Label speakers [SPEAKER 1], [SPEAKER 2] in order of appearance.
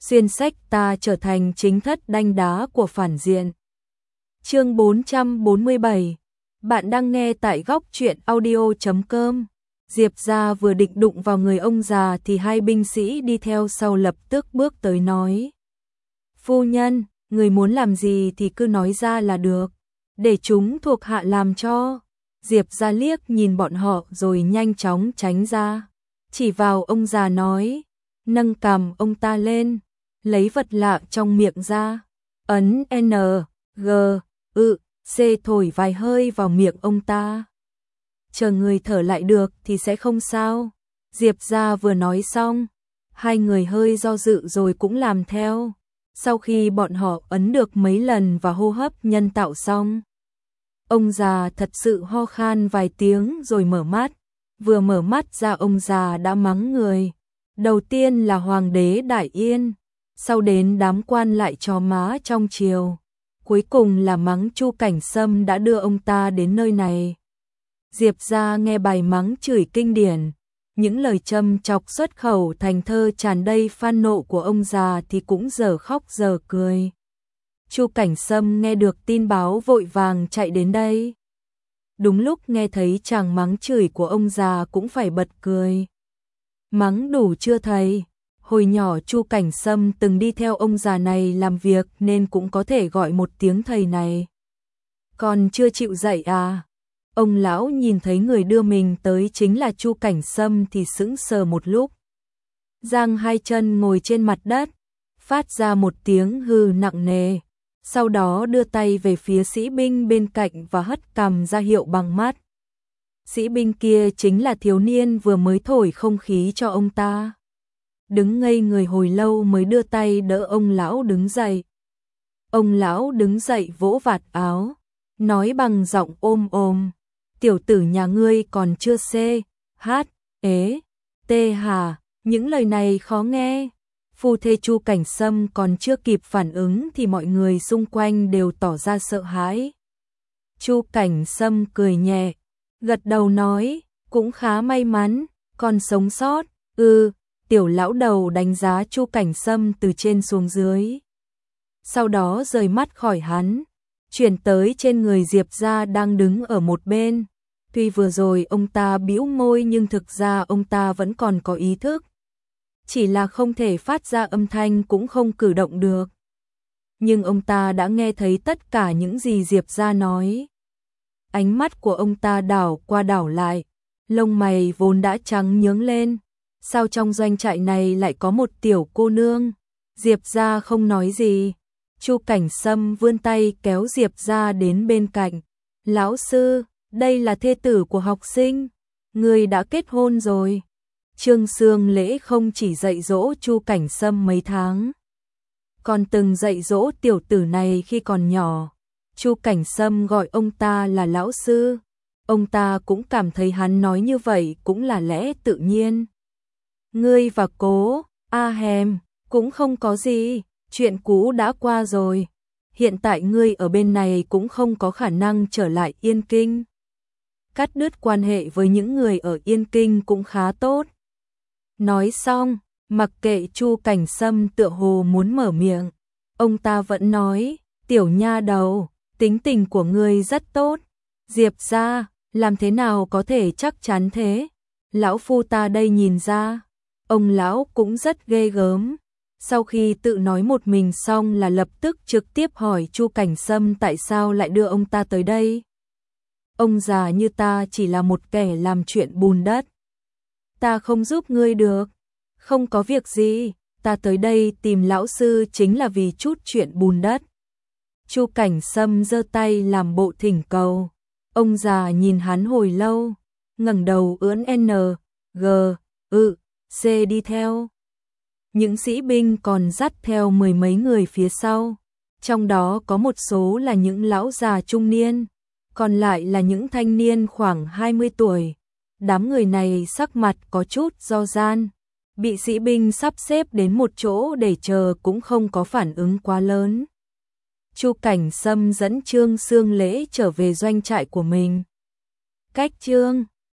[SPEAKER 1] xuyên sách ta trở thành chính thất đanh đá của phản diện. Chương 447. Bạn đang nghe tại góc truyện audio.com. Diệp gia vừa định đụng vào người ông già thì hai binh sĩ đi theo sau lập tức bước tới nói: "Phu nhân, người muốn làm gì thì cứ nói ra là được, để chúng thuộc hạ làm cho." Diệp gia liếc nhìn bọn họ rồi nhanh chóng tránh ra, chỉ vào ông già nói, nâng cằm ông ta lên, lấy vật lạ trong miệng ra, ấn N, G, C thổi vài hơi vào miệng ông ta. Chờ người thở lại được thì sẽ không sao. Diệp gia vừa nói xong, hai người hơi do dự rồi cũng làm theo. Sau khi bọn họ ấn được mấy lần và hô hấp nhân tạo xong, ông già thật sự ho khan vài tiếng rồi mở mắt. Vừa mở mắt ra ông già đã mắng người. Đầu tiên là Hoàng đế Đại Yên, sau đến đám quan lại chó má trong triều, cuối cùng là mắng Chu Cảnh Sâm đã đưa ông ta đến nơi này. Diệp gia nghe bài mắng chửi kinh điển, những lời châm chọc xuất khẩu thành thơ tràn đầy phan nộ của ông già thì cũng giờ khóc giờ cười. Chu Cảnh Sâm nghe được tin báo vội vàng chạy đến đây. Đúng lúc nghe thấy chàng mắng chửi của ông già cũng phải bật cười. Mắng đủ chưa thầy? Hồi nhỏ Chu Cảnh Sâm từng đi theo ông già này làm việc nên cũng có thể gọi một tiếng thầy này. Còn chưa chịu dậy à? Ông lão nhìn thấy người đưa mình tới chính là Chu Cảnh Sâm thì sững sờ một lúc. Giang hai chân ngồi trên mặt đất, phát ra một tiếng hừ nặng nề, sau đó đưa tay về phía sĩ binh bên cạnh và hất cằm ra hiệu bằng mắt. Sĩ binh kia chính là thiếu niên vừa mới thổi không khí cho ông ta. Đứng ngây người hồi lâu mới đưa tay đỡ ông lão đứng dậy. Ông lão đứng dậy vỗ vạt áo, nói bằng giọng ôm ôm, tiểu tử nhà ngươi còn chưa C, H, ế, T hà, những lời này khó nghe. Phu thê Chu Cảnh Sâm còn chưa kịp phản ứng thì mọi người xung quanh đều tỏ ra sợ hãi. Chu Cảnh Sâm cười nhẹ, gật đầu nói, cũng khá may mắn, còn sống sót. Tiểu lão đầu đánh giá Chu Cảnh Sâm từ trên xuống dưới. Sau đó rời mắt khỏi hắn, chuyển tới trên người Diệp gia đang đứng ở một bên. Tuy vừa rồi ông ta bĩu môi nhưng thực ra ông ta vẫn còn có ý thức. Chỉ là không thể phát ra âm thanh cũng không cử động được. Nhưng ông ta đã nghe thấy tất cả những gì Diệp gia nói. Ánh mắt của ông ta đảo qua đảo lại, lông mày vốn đã trắng nhướng lên. Sao trong doanh trại này lại có một tiểu cô nương? Diệp gia không nói gì. Chu Cảnh Sâm vươn tay kéo Diệp gia đến bên cạnh. Lão sư, đây là thê tử của học sinh. Người đã kết hôn rồi. Trương Sương Lễ không chỉ dạy dỗ Chu Cảnh Sâm mấy tháng, còn từng dạy dỗ tiểu tử này khi còn nhỏ. Chu Cảnh Sâm gọi ông ta là lão sư. Ông ta cũng cảm thấy hắn nói như vậy cũng là lẽ tự nhiên. Ngươi và Cố A Hèm cũng không có gì, chuyện cũ đã qua rồi. Hiện tại ngươi ở bên này cũng không có khả năng trở lại Yên Kinh. Cắt đứt quan hệ với những người ở Yên Kinh cũng khá tốt. Nói xong, mặc kệ Chu Cảnh Sâm tựa hồ muốn mở miệng, ông ta vẫn nói, tiểu nha đầu, tính tình của ngươi rất tốt. Diệp gia, làm thế nào có thể chắc chắn thế? Lão phu ta đây nhìn ra. Ông lão cũng rất ghê gớm. Sau khi tự nói một mình xong là lập tức trực tiếp hỏi Chu Cảnh Sâm tại sao lại đưa ông ta tới đây. Ông già như ta chỉ là một kẻ làm chuyện bùn đất. Ta không giúp ngươi được. Không có việc gì, ta tới đây tìm lão sư chính là vì chút chuyện bùn đất. Chu Cảnh Sâm giơ tay làm bộ thỉnh cầu. Ông già nhìn hắn hồi lâu, ngẩng đầu ưỡn N, G, C đi theo. Những sĩ binh còn dắt theo mười mấy người phía sau, trong đó có một số là những lão già trung niên, còn lại là những thanh niên khoảng 20 tuổi. Đám người này sắc mặt có chút do gian, bị sĩ binh sắp xếp đến một chỗ để chờ cũng không có phản ứng quá lớn. Chu Cảnh Sâm dẫn Trương Sương Lễ trở về doanh trại của mình. Cách Trương